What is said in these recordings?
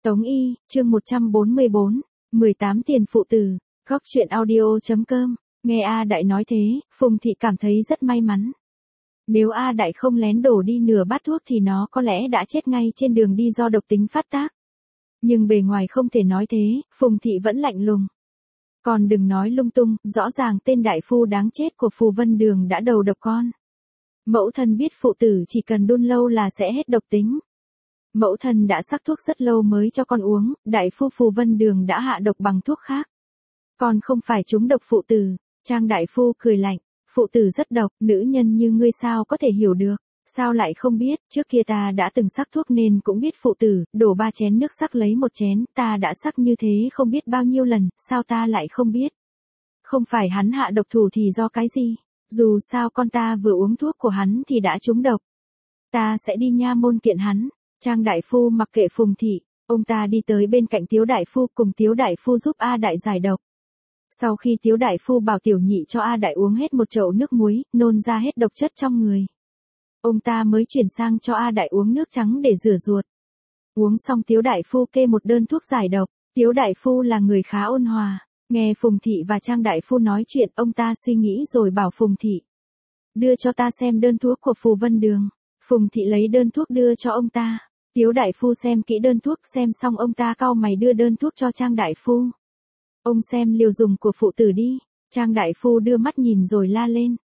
Tống Y, chương 144, 18 tiền phụ tử, góc chuyện audio.com, nghe A Đại nói thế, Phùng Thị cảm thấy rất may mắn. Nếu A Đại không lén đổ đi nửa bát thuốc thì nó có lẽ đã chết ngay trên đường đi do độc tính phát tác. Nhưng bề ngoài không thể nói thế, Phùng Thị vẫn lạnh lùng. Còn đừng nói lung tung, rõ ràng tên đại phu đáng chết của Phù Vân Đường đã đầu độc con. Mẫu thân biết phụ tử chỉ cần đun lâu là sẽ hết độc tính. Mẫu thân đã sắc thuốc rất lâu mới cho con uống, đại phu Phù Vân Đường đã hạ độc bằng thuốc khác. Con không phải trúng độc phụ tử. Trang đại phu cười lạnh, phụ tử rất độc, nữ nhân như ngươi sao có thể hiểu được, sao lại không biết, trước kia ta đã từng sắc thuốc nên cũng biết phụ tử, đổ 3 chén nước sắc lấy 1 chén, ta đã sắc như thế không biết bao nhiêu lần, sao ta lại không biết. Không phải hắn hạ độc thủ thì do cái gì, dù sao con ta vừa uống thuốc của hắn thì đã trúng độc. Ta sẽ đi nha môn kiện hắn. Trang đại phu mặc kệ Phùng Thị, ông ta đi tới bên cạnh Tiếu đại phu cùng Tiếu đại phu giúp A Đại giải độc. Sau khi Tiếu đại phu bảo tiểu nhị cho A Đại uống hết một chậu nước muối, nôn ra hết độc chất trong người. Ông ta mới chuyển sang cho A Đại uống nước trắng để rửa ruột. Uống xong Tiếu đại phu kê một đơn thuốc giải độc. Tiếu đại phu là người khá ôn hòa, nghe Phùng Thị và Trang đại phu nói chuyện, ông ta suy nghĩ rồi bảo Phùng Thị: đưa cho ta xem đơn thuốc của Phù Vân Đường. Phùng Thị lấy đơn thuốc đưa cho ông ta. Tiếu đại phu xem kỹ đơn thuốc, xem xong ông ta cau mày đưa đơn thuốc cho Trang đại phu. Ông xem liều dùng của phụ tử đi. Trang đại phu đưa mắt nhìn rồi la lên: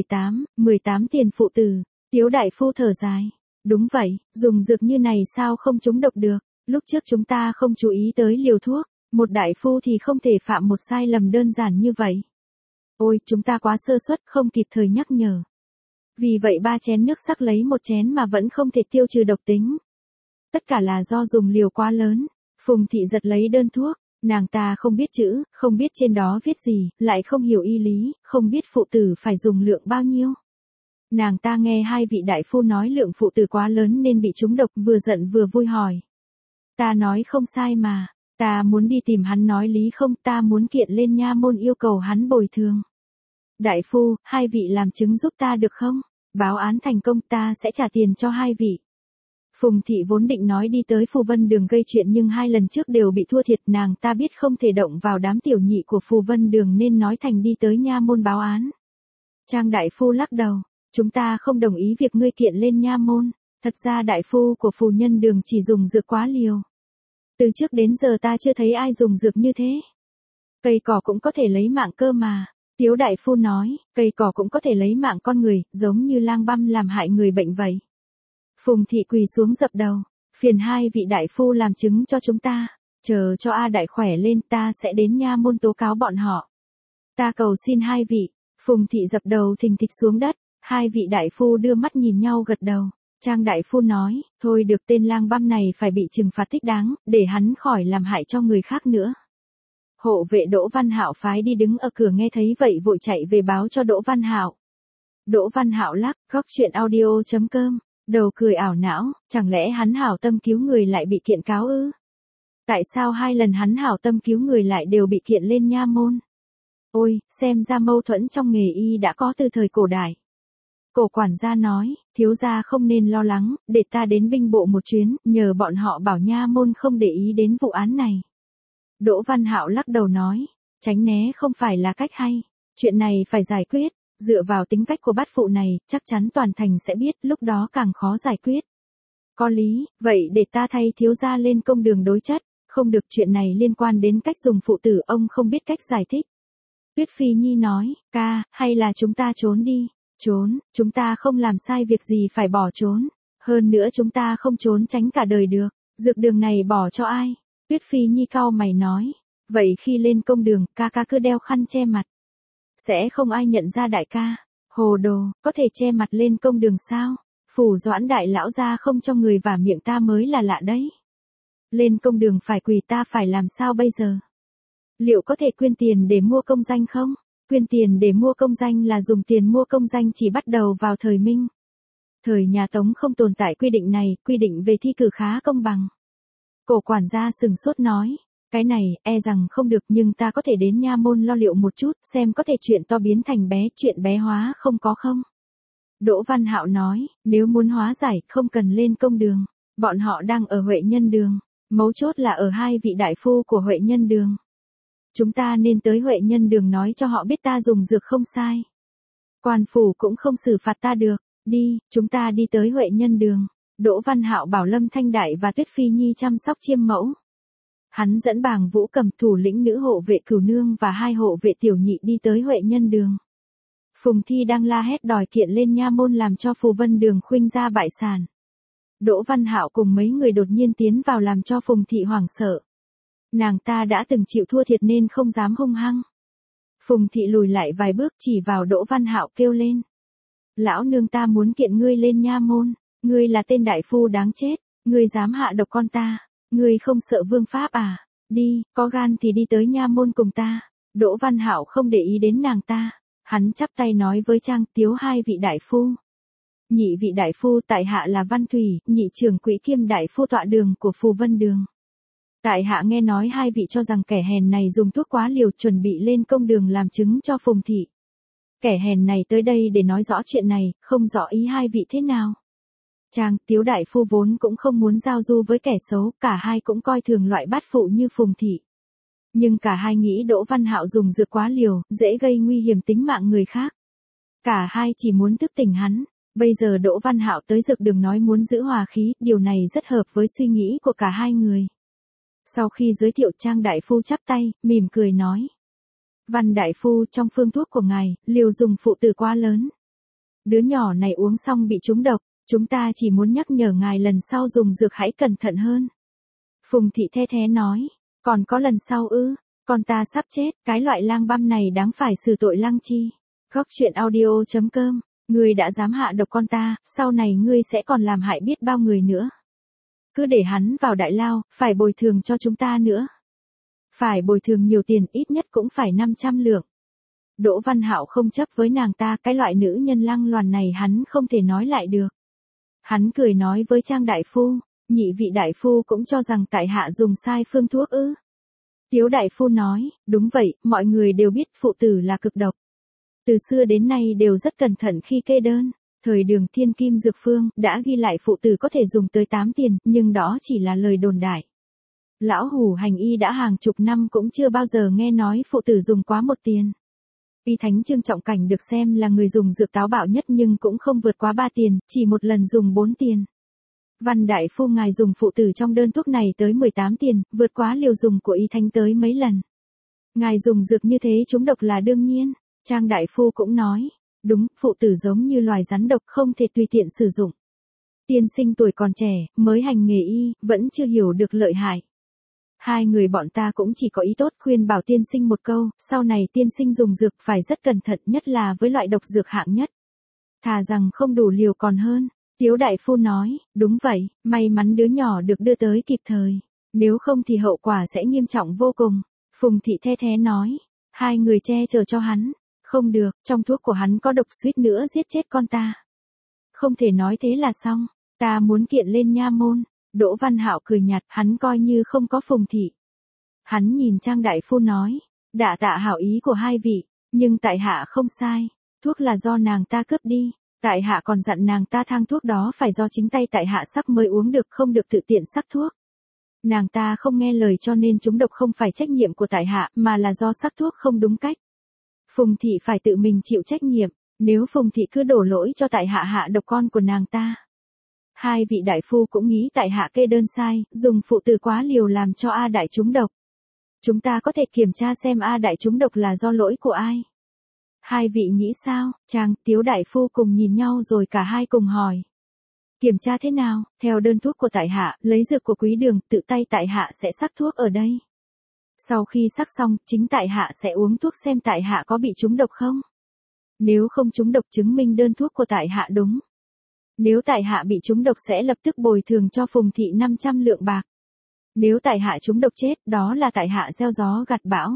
18 tiền phụ tử. Tiếu đại phu thở dài: đúng vậy, dùng dược như này sao không trúng độc được, lúc trước chúng ta không chú ý tới liều thuốc, một đại phu thì không thể phạm một sai lầm đơn giản như vậy. Ôi, chúng ta quá sơ suất, không kịp thời nhắc nhở. Vì vậy 3 chén nước sắc lấy 1 chén mà vẫn không thể tiêu trừ độc tính. Tất cả là do dùng liều quá lớn. Phùng Thị giật lấy đơn thuốc, nàng ta không biết chữ, không biết trên đó viết gì, lại không hiểu y lý, không biết phụ tử phải dùng lượng bao nhiêu. Nàng ta nghe 2 vị đại phu nói lượng phụ tử quá lớn nên bị trúng độc, vừa giận vừa vui hỏi: ta nói không sai mà, ta muốn đi tìm hắn nói lý không, ta muốn kiện lên nha môn yêu cầu hắn bồi thường. Đại phu, 2 vị làm chứng giúp ta được không? Báo án thành công ta sẽ trả tiền cho 2 vị. Phùng Thị vốn định nói đi tới Phù Vân Đường gây chuyện nhưng 2 lần trước đều bị thua thiệt, nàng ta biết không thể động vào đám tiểu nhị của Phù Vân Đường nên nói thành đi tới nha môn báo án. Trang đại phu lắc đầu: chúng ta không đồng ý việc ngươi kiện lên nha môn, thật ra đại phu của Phù Nhân Đường chỉ dùng dược quá liều. Từ trước đến giờ ta chưa thấy ai dùng dược như thế. Cây cỏ cũng có thể lấy mạng cơ mà. Tiếu đại phu nói, cây cỏ cũng có thể lấy mạng con người, giống như lang băm làm hại người bệnh vậy. Phùng Thị quỳ xuống dập đầu: phiền 2 vị đại phu làm chứng cho chúng ta, chờ cho A Đại khỏe lên ta sẽ đến nha môn tố cáo bọn họ. Ta cầu xin 2 vị. Phùng Thị dập đầu thình thịch xuống đất, 2 vị đại phu đưa mắt nhìn nhau gật đầu. Trang đại phu nói, thôi được, tên lang băm này phải bị trừng phạt thích đáng, để hắn khỏi làm hại cho người khác nữa. Hộ vệ Đỗ Văn Hạo phái đi đứng ở cửa nghe thấy vậy vội chạy về báo cho Đỗ Văn Hạo. Đỗ Văn Hạo lắc, góc chuyện audio.com, đầu cười ảo não, chẳng lẽ hắn hảo tâm cứu người lại bị kiện cáo ư? Tại sao 2 lần hắn hảo tâm cứu người lại đều bị kiện lên nha môn? Ôi, xem ra mâu thuẫn trong nghề y đã có từ thời cổ đại. Cổ quản gia nói, thiếu gia không nên lo lắng, để ta đến binh bộ một chuyến, nhờ bọn họ bảo nha môn không để ý đến vụ án này. Đỗ Văn Hạo lắc đầu nói, tránh né không phải là cách hay, chuyện này phải giải quyết, dựa vào tính cách của bát phụ này, chắc chắn toàn thành sẽ biết, lúc đó càng khó giải quyết. Có lý, vậy để ta thay thiếu gia lên công đường đối chất, không được, chuyện này liên quan đến cách dùng phụ tử, ông không biết cách giải thích. Tuyết Phi Nhi nói, ca, hay là chúng ta trốn đi. Trốn, chúng ta không làm sai việc gì phải bỏ trốn. Hơn nữa chúng ta không trốn tránh cả đời được. Dược đường này bỏ cho ai? Tuyết Phi Nhi cau mày nói. Vậy khi lên công đường, ca ca cứ đeo khăn che mặt. Sẽ không ai nhận ra đại ca. Hồ đồ, có thể che mặt lên công đường sao? Phủ Doãn đại lão gia không cho người vả miệng ta mới là lạ đấy. Lên công đường phải quỳ, ta phải làm sao bây giờ? Liệu có thể quyên tiền để mua công danh không? Quyên tiền để mua công danh là dùng tiền mua công danh chỉ bắt đầu vào thời Minh. Thời nhà Tống không tồn tại quy định này, quy định về thi cử khá công bằng. Cổ quản gia sừng sốt nói, cái này, e rằng không được, nhưng ta có thể đến nha môn lo liệu một chút, xem có thể chuyện to biến thành bé, chuyện bé hóa không có không. Đỗ Văn Hạo nói, nếu muốn hóa giải, không cần lên công đường, bọn họ đang ở Huệ Nhân Đường. Mấu chốt là ở hai vị đại phu của Huệ Nhân Đường. Chúng ta nên tới Huệ Nhân Đường nói cho họ biết ta dùng dược không sai. Quan phủ cũng không xử phạt ta được. Đi, chúng ta đi tới Huệ Nhân Đường. Đỗ Văn Hạo bảo Lâm Thanh Đại và Tuyết Phi Nhi chăm sóc chiêm mẫu. Hắn dẫn Bàng Vũ Cầm, thủ lĩnh nữ hộ vệ Cửu Nương và 2 hộ vệ Tiểu Nhị đi tới Huệ Nhân Đường. Phùng Thi đang la hét đòi kiện lên nha môn làm cho Phù Vân Đường khuynh ra bại sản. Đỗ Văn Hạo cùng mấy người đột nhiên tiến vào làm cho Phùng Thị hoảng sợ. Nàng ta đã từng chịu thua thiệt nên không dám hung hăng. Phùng Thị lùi lại vài bước chỉ vào Đỗ Văn Hạo kêu lên. Lão nương ta muốn kiện ngươi lên nha môn, ngươi là tên đại phu đáng chết, ngươi dám hạ độc con ta, ngươi không sợ vương pháp à, đi, có gan thì đi tới nha môn cùng ta. Đỗ Văn Hạo không để ý đến nàng ta, hắn chắp tay nói với Trang Tiếu 2 vị đại phu. Nhị vị đại phu tại hạ là Văn Thủy, nhị trưởng quỹ kiêm đại phu tọa đường của Phù Vân Đường. Tại hạ nghe nói 2 vị cho rằng kẻ hèn này dùng thuốc quá liều chuẩn bị lên công đường làm chứng cho Phùng Thị. Kẻ hèn này tới đây để nói rõ chuyện này, không rõ ý 2 vị thế nào. Trang Tiếu đại phu vốn cũng không muốn giao du với kẻ xấu, cả hai cũng coi thường loại bát phụ như Phùng Thị. Nhưng cả hai nghĩ Đỗ Văn Hạo dùng dược quá liều, dễ gây nguy hiểm tính mạng người khác. Cả hai chỉ muốn thức tỉnh hắn. Bây giờ Đỗ Văn Hạo tới dược đường nói muốn giữ hòa khí, điều này rất hợp với suy nghĩ của cả hai người. Sau khi giới thiệu, Trang đại phu chắp tay, mỉm cười nói. Văn đại phu, trong phương thuốc của ngài, liều dùng phụ tử quá lớn. Đứa nhỏ này uống xong bị trúng độc, chúng ta chỉ muốn nhắc nhở ngài lần sau dùng dược hãy cẩn thận hơn. Phùng Thị the thé nói, còn có lần sau ư, con ta sắp chết, cái loại lang băm này đáng phải xử tội lăng chi. Góc truyện audio.com, ngươi đã dám hạ độc con ta, sau này ngươi sẽ còn làm hại biết bao người nữa. Cứ để hắn vào đại lao, phải bồi thường cho chúng ta nữa. Phải bồi thường nhiều tiền, ít nhất cũng phải 500 lượng. Đỗ Văn Hạo không chấp với nàng ta, cái loại nữ nhân lăng loàn này hắn không thể nói lại được. Hắn cười nói với Trang đại phu, nhị vị đại phu cũng cho rằng tại hạ dùng sai phương thuốc ư. Tiếu đại phu nói, đúng vậy, mọi người đều biết phụ tử là cực độc. Từ xưa đến nay đều rất cẩn thận khi kê đơn. Thời Đường Thiên Kim Dược Phương đã ghi lại phụ tử có thể dùng tới 8 tiền, nhưng đó chỉ là lời đồn đại. Lão Hủ hành y đã hàng chục năm cũng chưa bao giờ nghe nói phụ tử dùng quá 1 tiền. Y Thánh Trương Trọng Cảnh được xem là người dùng dược táo bạo nhất nhưng cũng không vượt quá 3 tiền, chỉ một lần dùng 4 tiền. Văn đại phu ngài dùng phụ tử trong đơn thuốc này tới 18 tiền, vượt quá liều dùng của Y Thánh tới mấy lần. Ngài dùng dược như thế trúng độc là đương nhiên. Trang đại phu cũng nói, đúng, phụ tử giống như loài rắn độc không thể tùy tiện sử dụng. Tiên sinh tuổi còn trẻ, mới hành nghề y, vẫn chưa hiểu được lợi hại. 2 người bọn ta cũng chỉ có ý tốt khuyên bảo tiên sinh một câu, sau này tiên sinh dùng dược phải rất cẩn thận, nhất là với loại độc dược hạng nhất. Thà rằng không đủ liều còn hơn. Tiếu đại phu nói, đúng vậy, may mắn đứa nhỏ được đưa tới kịp thời. Nếu không thì hậu quả sẽ nghiêm trọng vô cùng. Phùng Thị the thé nói, 2 người che chở cho hắn. Không được, trong thuốc của hắn có độc, suýt nữa giết chết con ta. Không thể nói thế là xong, ta muốn kiện lên nha môn. Đỗ Văn Hạo cười nhạt, hắn coi như không có Phùng Thị. Hắn nhìn Trang đại phu nói, đạ tạ hảo ý của 2 vị, nhưng tại hạ không sai, thuốc là do nàng ta cướp đi, tại hạ còn dặn nàng ta thang thuốc đó phải do chính tay tại hạ sắc mới uống được, không được tự tiện sắc thuốc. Nàng ta không nghe lời cho nên trúng độc, không phải trách nhiệm của tại hạ, mà là do sắc thuốc không đúng cách. Phùng Thị phải tự mình chịu trách nhiệm, nếu Phùng Thị cứ đổ lỗi cho tại hạ hạ độc con của nàng ta. 2 vị đại phu cũng nghĩ tại hạ kê đơn sai, dùng phụ tử quá liều làm cho A đại trúng độc. Chúng ta có thể kiểm tra xem A đại trúng độc là do lỗi của ai. 2 vị nghĩ sao? Trang, Tiếu đại phu cùng nhìn nhau rồi cả hai cùng hỏi. Kiểm tra thế nào? Theo đơn thuốc của tại hạ, lấy dược của Quý Đường, tự tay tại hạ sẽ sắc thuốc ở đây. Sau khi sắc xong, chính tại hạ sẽ uống thuốc xem tại hạ có bị trúng độc không. Nếu không trúng độc chứng minh đơn thuốc của tại hạ đúng. Nếu tại hạ bị trúng độc sẽ lập tức bồi thường cho Phùng Thị 500 lượng bạc. Nếu tại hạ trúng độc chết, đó là tại hạ gieo gió gặt bão.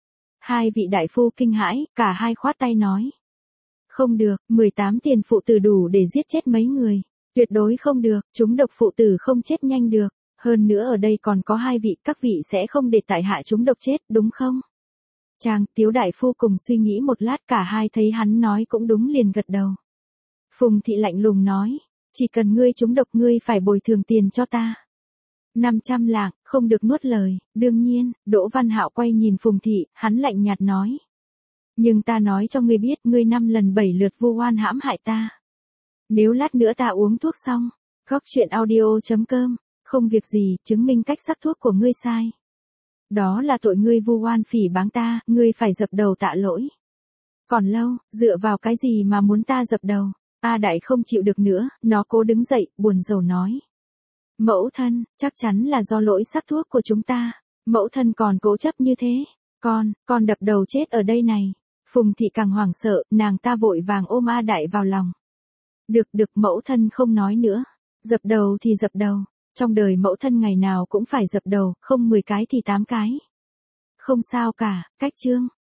2 vị đại phu kinh hãi, cả hai khoát tay nói. Không được, 18 tiền phụ tử đủ để giết chết mấy người. Tuyệt đối không được, trúng độc phụ tử không chết nhanh được. Hơn nữa ở đây còn có 2 vị, các vị sẽ không để tại hạ trúng độc chết, đúng không? Trang, Tiếu đại phu cùng suy nghĩ một lát, cả hai thấy hắn nói cũng đúng liền gật đầu. Phùng Thị lạnh lùng nói, chỉ cần ngươi trúng độc ngươi phải bồi thường tiền cho ta. 500 lạng, không được nuốt lời, đương nhiên, Đỗ Văn Hạo quay nhìn Phùng Thị, hắn lạnh nhạt nói. Nhưng ta nói cho ngươi biết, ngươi 5 lần 7 lượt vu oan hãm hại ta. Nếu lát nữa ta uống thuốc xong, góc chuyện audio.com, không việc gì, chứng minh cách sắc thuốc của ngươi sai. Đó là tội ngươi vu oan phỉ báng ta, ngươi phải dập đầu tạ lỗi. Còn lâu, dựa vào cái gì mà muốn ta dập đầu? A Đại không chịu được nữa, nó cố đứng dậy, buồn rầu nói. Mẫu thân, chắc chắn là do lỗi sắc thuốc của chúng ta. Mẫu thân còn cố chấp như thế. Con đập đầu chết ở đây này. Phùng Thị càng hoảng sợ, nàng ta vội vàng ôm A Đại vào lòng. Được, mẫu thân không nói nữa. Dập đầu thì dập đầu. Trong đời mẫu thân ngày nào cũng phải dập đầu, không 10 cái thì 8 cái. Không sao cả, cách chương.